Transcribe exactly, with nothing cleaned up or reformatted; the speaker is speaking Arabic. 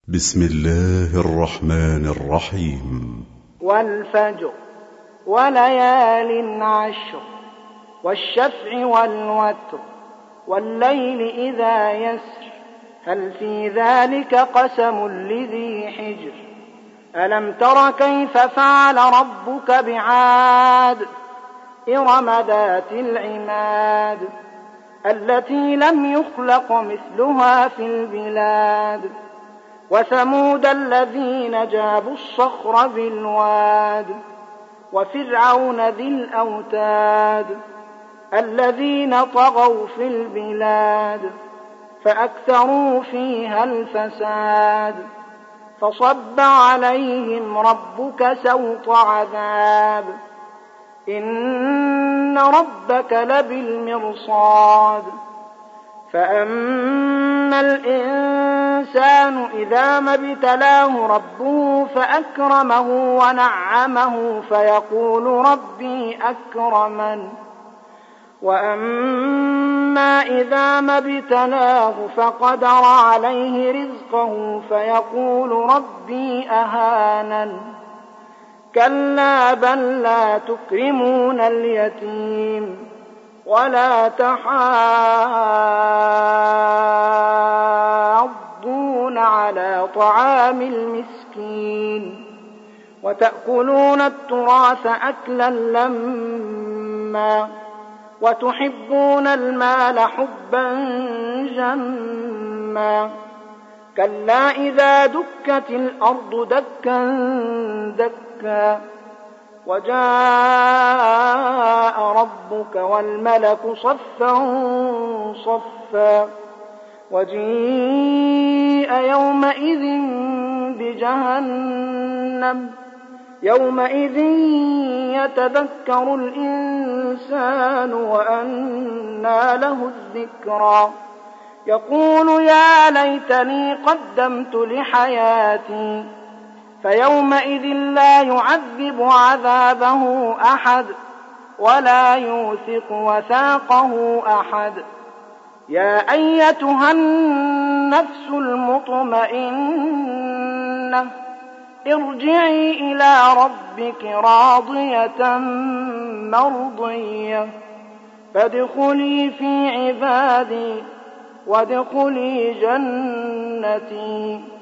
بسم الله الرحمن الرحيم. والفجر وليال عشر والشفع والوتر والليل إذا يسر هل في ذلك قسم لذي حجر ألم تر كيف فعل ربك بعاد إرم ذات العماد التي لم يخلق مثلها في البلاد وثمود الذين جابوا الصخر بالواد وفرعون ذي الأوتاد الذين طغوا في البلاد فأكثروا فيها الفساد فصب عليهم ربك سوط عذاب إن ربك لبالمرصاد فأما الإنسان إذا ما ابتلاه ربه فأكرمه ونعمه فيقول ربي أكرمن وأما إذا ما ابتلاه فقدر عليه رزقه فيقول ربي أهانن كلا بل لا تكرمون اليتيم ولا تحاضون على طعام المسكين وتأكلون التراث أكلا لما وتحبون المال حبا جما كلا إذا دكت الأرض دكا دكا وجاء ربك والملك صفا صفا وجيء يومئذ بجهنم يومئذ يتذكر الإنسان وأنى له الذكرى يقول يا ليتني قدمت لحياتي فيومئذ لا يعذب عذابه أحد ولا يوثق وثاقه أحد يا أيتها النفس المطمئنة ارجعي إلى ربك راضية مرضية فادخلي في عبادي وادخلي جنتي.